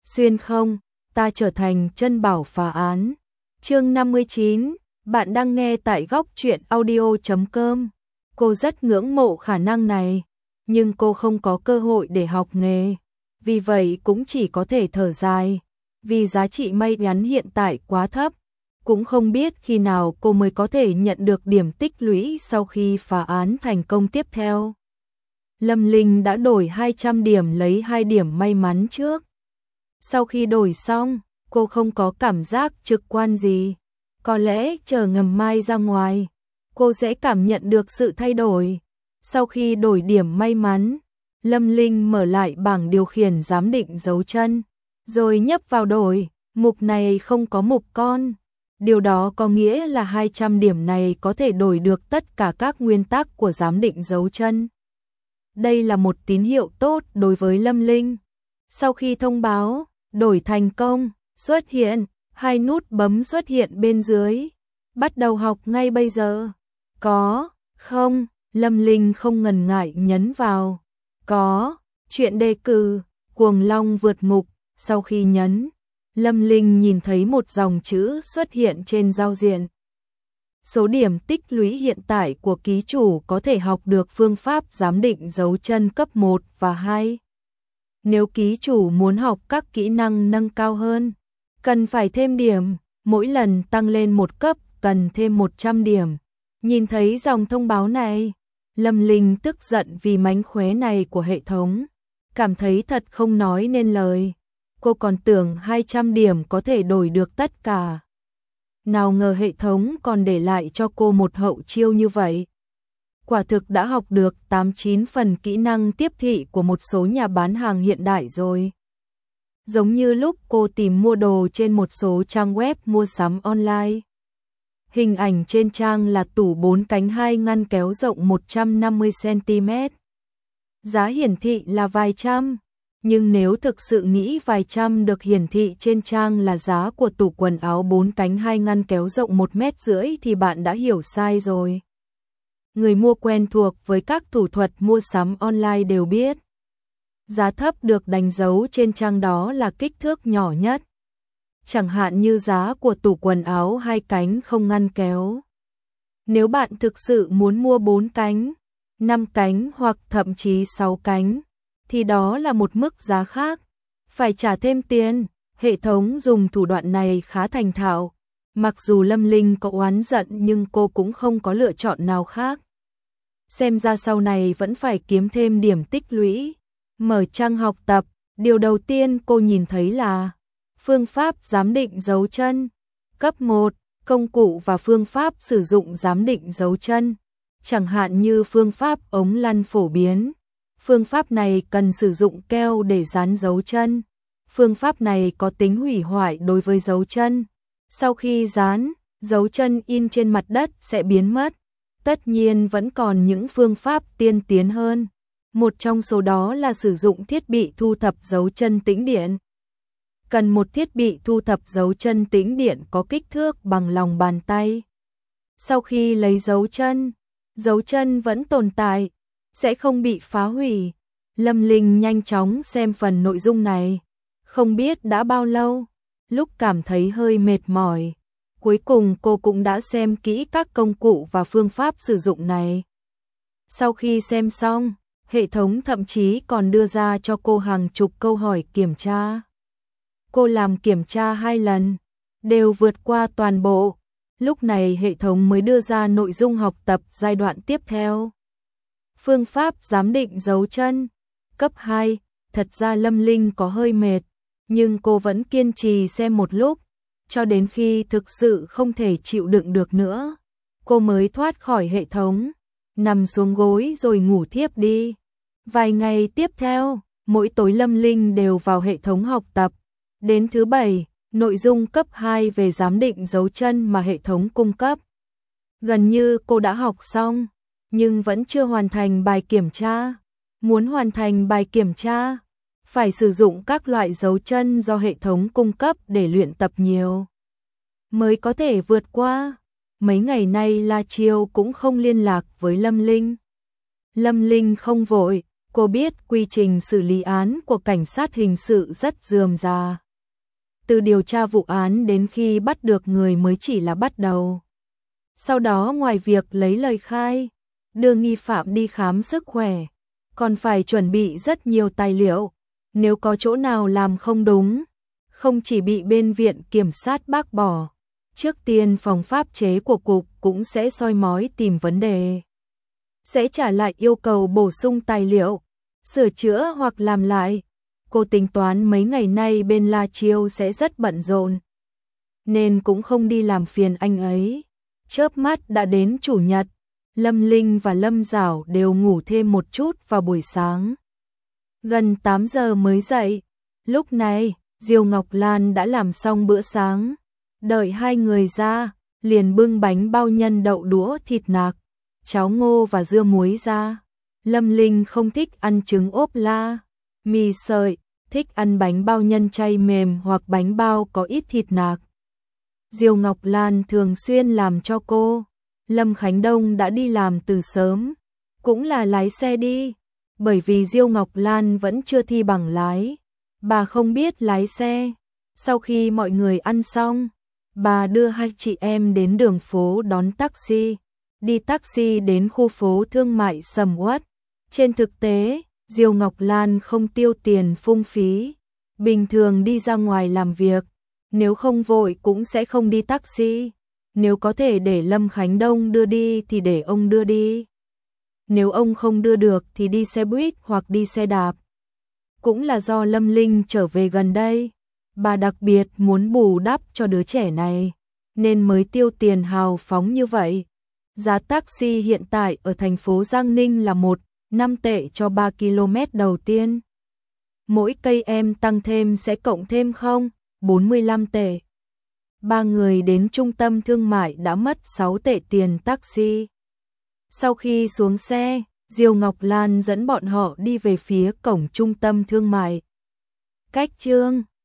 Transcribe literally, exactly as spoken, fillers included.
xuyên không, ta trở thành chân bảo phá án. Chương năm mươi chín, bạn đang nghe tại góc truyện audio chấm com. Cô rất ngưỡng mộ khả năng này, nhưng cô không có cơ hội để học nghề. Vì vậy cũng chỉ có thể thở dài, vì giá trị may mắn hiện tại quá thấp. Cũng không biết khi nào cô mới có thể nhận được điểm tích lũy sau khi phá án thành công tiếp theo. Lâm Linh đã đổi hai trăm điểm lấy hai điểm may mắn trước. Sau khi đổi xong, cô không có cảm giác trực quan gì. Có lẽ chờ ngầm mai ra ngoài, cô sẽ cảm nhận được sự thay đổi. Sau khi đổi điểm may mắn, Lâm Linh mở lại bảng điều khiển giám định dấu chân, rồi nhấp vào đổi. Mục này không có mục con. Điều đó có nghĩa là hai trăm điểm này có thể đổi được tất cả các nguyên tắc của giám định dấu chân. Đây là một tín hiệu tốt đối với Lâm Linh. Sau khi thông báo đổi thành công xuất hiện, hai nút bấm xuất hiện bên dưới. Bắt đầu học ngay bây giờ. Có, không, Lâm Linh không ngần ngại nhấn vào. Có, chuyện đề cử, cuồng long vượt ngục. Sau khi nhấn, Lâm Linh nhìn thấy một dòng chữ xuất hiện trên giao diện. Số điểm tích lũy hiện tại của ký chủ có thể học được phương pháp giám định dấu chân cấp một và hai. Nếu ký chủ muốn học các kỹ năng nâng cao hơn, cần phải thêm điểm, mỗi lần tăng lên một cấp cần thêm một trăm điểm. Nhìn thấy dòng thông báo này, Lâm Linh tức giận vì mánh khóe này của hệ thống, cảm thấy thật không nói nên lời. Cô còn tưởng hai trăm điểm có thể đổi được tất cả. Nào ngờ hệ thống còn để lại cho cô một hậu chiêu như vậy. Quả thực đã học được tám chín phần kỹ năng tiếp thị của một số nhà bán hàng hiện đại rồi. Giống như lúc cô tìm mua đồ trên một số trang web mua sắm online. Hình ảnh trên trang là tủ bốn cánh hai ngăn kéo rộng một trăm năm mươi xăng ti mét. Giá hiển thị là vài trăm. Nhưng nếu thực sự nghĩ vài trăm được hiển thị trên trang là giá của tủ quần áo bốn cánh hai ngăn kéo rộng một mét rưỡi thì bạn đã hiểu sai rồi. Người mua quen thuộc với các thủ thuật mua sắm online đều biết. Giá thấp được đánh dấu trên trang đó là kích thước nhỏ nhất. Chẳng hạn như giá của tủ quần áo hai cánh không ngăn kéo. Nếu bạn thực sự muốn mua bốn cánh, năm cánh hoặc thậm chí sáu cánh, thì đó là một mức giá khác, phải trả thêm tiền. Hệ thống dùng thủ đoạn này khá thành thạo. Mặc dù Lâm Linh có oán giận nhưng cô cũng không có lựa chọn nào khác. Xem ra sau này vẫn phải kiếm thêm điểm tích lũy. Mở trang học tập, điều đầu tiên cô nhìn thấy là phương pháp giám định dấu chân. Cấp một, công cụ và phương pháp sử dụng giám định dấu chân. Chẳng hạn như phương pháp ống lăn phổ biến. Phương pháp này cần sử dụng keo để dán dấu chân. Phương pháp này có tính hủy hoại đối với dấu chân. Sau khi dán, dấu chân in trên mặt đất sẽ biến mất. Tất nhiên vẫn còn những phương pháp tiên tiến hơn. Một trong số đó là sử dụng thiết bị thu thập dấu chân tĩnh điện. Cần một thiết bị thu thập dấu chân tĩnh điện có kích thước bằng lòng bàn tay. Sau khi lấy dấu chân, dấu chân vẫn tồn tại, sẽ không bị phá hủy. Lâm Linh nhanh chóng xem phần nội dung này. Không biết đã bao lâu, lúc cảm thấy hơi mệt mỏi, cuối cùng cô cũng đã xem kỹ các công cụ và phương pháp sử dụng này. Sau khi xem xong, hệ thống thậm chí còn đưa ra cho cô hàng chục câu hỏi kiểm tra. Cô làm kiểm tra hai lần, đều vượt qua toàn bộ. Lúc này hệ thống mới đưa ra nội dung học tập giai đoạn tiếp theo. Phương pháp giám định dấu chân, cấp hai. Thật ra Lâm Linh có hơi mệt, nhưng cô vẫn kiên trì xem một lúc, cho đến khi thực sự không thể chịu đựng được nữa, cô mới thoát khỏi hệ thống, nằm xuống gối rồi ngủ thiếp đi. Vài ngày tiếp theo, mỗi tối Lâm Linh đều vào hệ thống học tập. Đến thứ bảy, nội dung cấp hai về giám định dấu chân mà hệ thống cung cấp. Gần như cô đã học xong, nhưng vẫn chưa hoàn thành bài kiểm tra. Muốn hoàn thành bài kiểm tra, phải sử dụng các loại dấu chân do hệ thống cung cấp để luyện tập nhiều, mới có thể vượt qua. Mấy ngày nay La Chiêu cũng không liên lạc với Lâm Linh. Lâm Linh không vội, Cô biết quy trình xử lý án của cảnh sát hình sự rất rườm rà. Từ điều tra vụ án đến khi bắt được người mới chỉ là bắt đầu. Sau đó ngoài việc lấy lời khai, đưa nghi phạm đi khám sức khỏe, còn phải chuẩn bị rất nhiều tài liệu. Nếu có chỗ nào làm không đúng, không chỉ bị bên viện kiểm sát bác bỏ, trước tiên phòng pháp chế của cục cũng sẽ soi mói tìm vấn đề. Sẽ trả lại yêu cầu bổ sung tài liệu, sửa chữa hoặc làm lại. Cô tính toán mấy ngày nay bên La Chiêu sẽ rất bận rộn, nên cũng không đi làm phiền anh ấy. Chớp mắt đã đến chủ nhật, Lâm Linh và Lâm Giảo đều ngủ thêm một chút vào buổi sáng. Gần tám giờ mới dậy, lúc này Diêu Ngọc Lan đã làm xong bữa sáng. Đợi hai người ra, liền bưng bánh bao nhân đậu đũa thịt nạc, cháo ngô và dưa muối ra. Lâm Linh không thích ăn trứng ốp la, mì sợi, thích ăn bánh bao nhân chay mềm hoặc bánh bao có ít thịt nạc. Diêu Ngọc Lan thường xuyên làm cho cô. Lâm Khánh Đông đã đi làm từ sớm, cũng là lái xe đi, bởi vì Diêu Ngọc Lan vẫn chưa thi bằng lái, bà không biết lái xe. Sau khi mọi người ăn xong, bà đưa hai chị em đến đường phố đón taxi, đi taxi đến khu phố thương mại sầm uất. Trên thực tế, Diêu Ngọc Lan không tiêu tiền phung phí, bình thường đi ra ngoài làm việc, nếu không vội cũng sẽ không đi taxi. Nếu có thể để Lâm Khánh Đông đưa đi thì để ông đưa đi. Nếu ông không đưa được thì đi xe buýt hoặc đi xe đạp. Cũng là do Lâm Linh trở về gần đây, bà đặc biệt muốn bù đắp cho đứa trẻ này, nên mới tiêu tiền hào phóng như vậy. Giá taxi hiện tại ở thành phố Giang Ninh là một năm tệ cho ba ki lô mét đầu tiên. Mỗi cây em tăng thêm sẽ cộng thêm không, bốn mươi lăm tệ. Ba người đến trung tâm thương mại đã mất sáu tệ tiền taxi. Sau khi xuống xe, Diêu Ngọc Lan dẫn bọn họ đi về phía cổng trung tâm thương mại. Cách chương